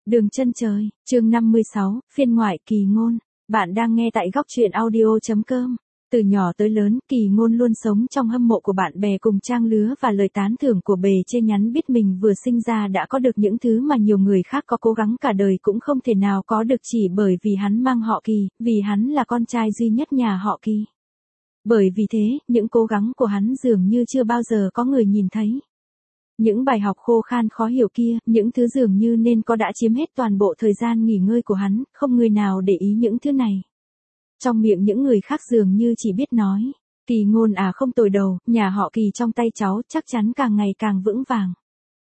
Đường chân trời, chương 56, phiên ngoại Kỳ Ngôn. Bạn đang nghe tại góc truyện audio.com. Từ nhỏ tới lớn, Kỳ Ngôn luôn sống trong hâm mộ của bạn bè cùng trang lứa và lời tán thưởng của bề trên nhắn biết mình vừa sinh ra đã có được những thứ mà nhiều người khác có cố gắng cả đời cũng không thể nào có được chỉ bởi vì hắn mang họ Kỳ, vì hắn là con trai duy nhất nhà họ Kỳ. Bởi vì thế, những cố gắng của hắn dường như chưa bao giờ có người nhìn thấy. Những bài học khô khan khó hiểu kia, những thứ dường như nên có đã chiếm hết toàn bộ thời gian nghỉ ngơi của hắn, không người nào để ý những thứ này. Trong miệng những người khác dường như chỉ biết nói, Kỳ Ngôn à không tồi đầu, nhà họ Kỳ trong tay cháu chắc chắn càng ngày càng vững vàng.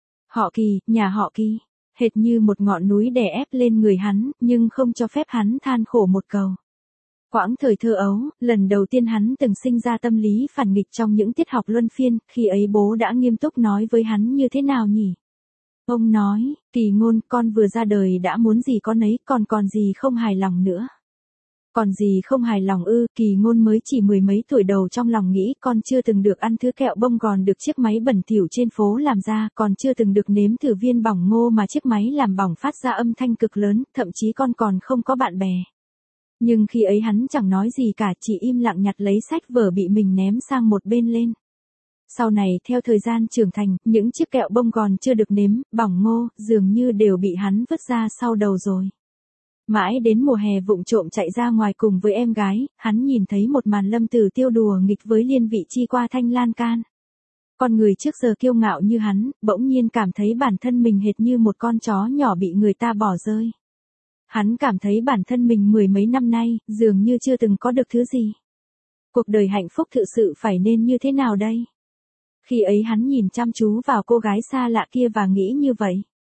Họ Kỳ, nhà họ Kỳ, hệt như một ngọn núi đè ép lên người hắn, nhưng không cho phép hắn than khổ một câu. Quãng thời thơ ấu, lần đầu tiên hắn từng sinh ra tâm lý phản nghịch trong những tiết học luân phiên, khi ấy bố đã nghiêm túc nói với hắn như thế nào nhỉ? Ông nói, Kỳ Ngôn, con vừa ra đời đã muốn gì con ấy, còn gì không hài lòng nữa. Còn gì không hài lòng ư? Kỳ Ngôn mới chỉ mười mấy tuổi đầu trong lòng nghĩ con chưa từng được ăn thứ kẹo bông gòn được chiếc máy bẩn thỉu trên phố làm ra, còn chưa từng được nếm thử viên bỏng ngô mà chiếc máy làm bỏng phát ra âm thanh cực lớn, thậm chí con còn không có bạn bè. Nhưng khi ấy hắn chẳng nói gì cả, chỉ im lặng nhặt lấy sách vở bị mình ném sang một bên lên. Sau này theo thời gian trưởng thành, những chiếc kẹo bông gòn chưa được nếm, bỏng ngô, dường như đều bị hắn vứt ra sau đầu rồi. Mãi đến mùa hè vụng trộm chạy ra ngoài cùng với em gái, hắn nhìn thấy một màn Lâm Tử Tiêu đùa nghịch với Liên Vị Chi qua thanh lan can. Con người trước giờ kiêu ngạo như hắn, bỗng nhiên cảm thấy bản thân mình hệt như một con chó nhỏ bị người ta bỏ rơi. Hắn cảm thấy bản thân mình mười mấy năm nay, dường như chưa từng có được thứ gì. Cuộc đời hạnh phúc thực sự phải nên như thế nào đây? Khi ấy hắn nhìn chăm chú vào cô gái xa lạ kia và nghĩ như vậy.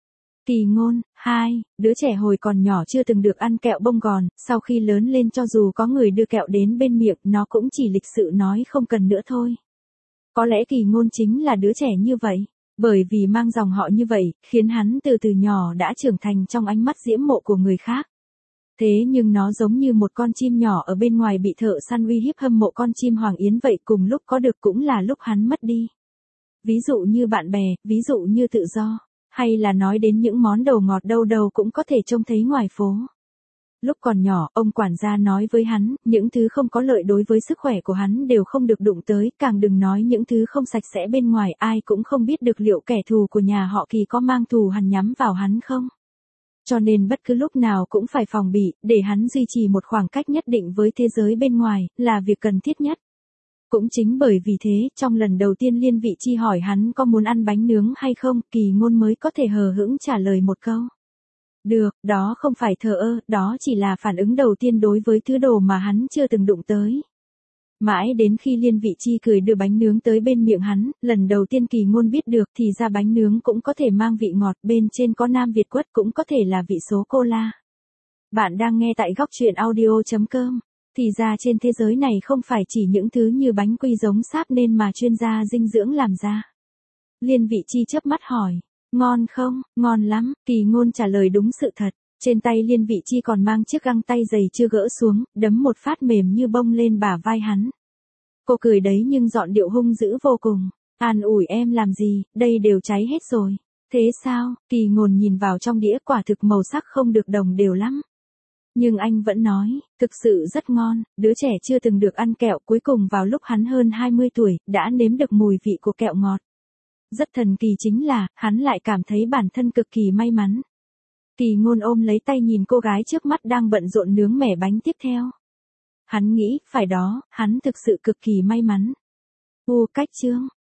Kỳ Ngôn, 2, đứa trẻ hồi còn nhỏ chưa từng được ăn kẹo bông gòn, sau khi lớn lên cho dù có người đưa kẹo đến bên miệng, nó cũng chỉ lịch sự nói không cần nữa thôi. Có lẽ Kỳ Ngôn chính là đứa trẻ như vậy. Bởi vì mang dòng họ như vậy, khiến hắn từ nhỏ đã trưởng thành trong ánh mắt diễm mộ của người khác. Thế nhưng nó giống như một con chim nhỏ ở bên ngoài bị thợ săn uy hiếp hâm mộ con chim hoàng yến vậy, cùng lúc có được cũng là lúc hắn mất đi. Ví dụ như bạn bè, ví dụ như tự do, hay là nói đến những món đồ ngọt đâu đâu cũng có thể trông thấy ngoài phố. Lúc còn nhỏ, ông quản gia nói với hắn, những thứ không có lợi đối với sức khỏe của hắn đều không được đụng tới, càng đừng nói những thứ không sạch sẽ bên ngoài, ai cũng không biết được liệu kẻ thù của nhà họ Kỳ có mang thù hằn nhắm vào hắn không. Cho nên bất cứ lúc nào cũng phải phòng bị, để hắn duy trì một khoảng cách nhất định với thế giới bên ngoài, là việc cần thiết nhất. Cũng chính bởi vì thế, trong lần đầu tiên Liên Vị Chi hỏi hắn có muốn ăn bánh nướng hay không, Kỳ Ngôn mới có thể hờ hững trả lời một câu. Được, đó không phải thờ ơ, đó chỉ là phản ứng đầu tiên đối với thứ đồ mà hắn chưa từng đụng tới. Mãi đến khi Liên Vị Chi cười đưa bánh nướng tới bên miệng hắn, lần đầu tiên Kỳ Ngôn biết được thì ra bánh nướng cũng có thể mang vị ngọt, bên trên có Nam Việt quất cũng có thể là vị số cola. Bạn đang nghe tại góc truyện audio.com. Thì ra trên thế giới này không phải chỉ những thứ như bánh quy giống sáp nên mà chuyên gia dinh dưỡng làm ra. Liên Vị Chi chớp mắt hỏi. Ngon không? Ngon lắm, Kỳ Ngôn trả lời đúng sự thật. Trên tay Liên Vị Chi còn mang chiếc găng tay dày chưa gỡ xuống, đấm một phát mềm như bông lên bả vai hắn. Cô cười đấy nhưng giọng điệu hung dữ vô cùng. An ủi em làm gì, đây đều cháy hết rồi. Thế sao? Kỳ Ngôn nhìn vào trong đĩa, quả thực màu sắc không được đồng đều lắm. Nhưng anh vẫn nói, thực sự rất ngon, đứa trẻ chưa từng được ăn kẹo cuối cùng vào lúc hắn hơn 20 tuổi, đã nếm được mùi vị của kẹo ngọt. Rất thần kỳ chính là, hắn lại cảm thấy bản thân cực kỳ may mắn. Kỳ Ngôn ôm lấy tay nhìn cô gái trước mắt đang bận rộn nướng mẻ bánh tiếp theo. Hắn nghĩ, phải đó, hắn thực sự cực kỳ may mắn. Cách chương,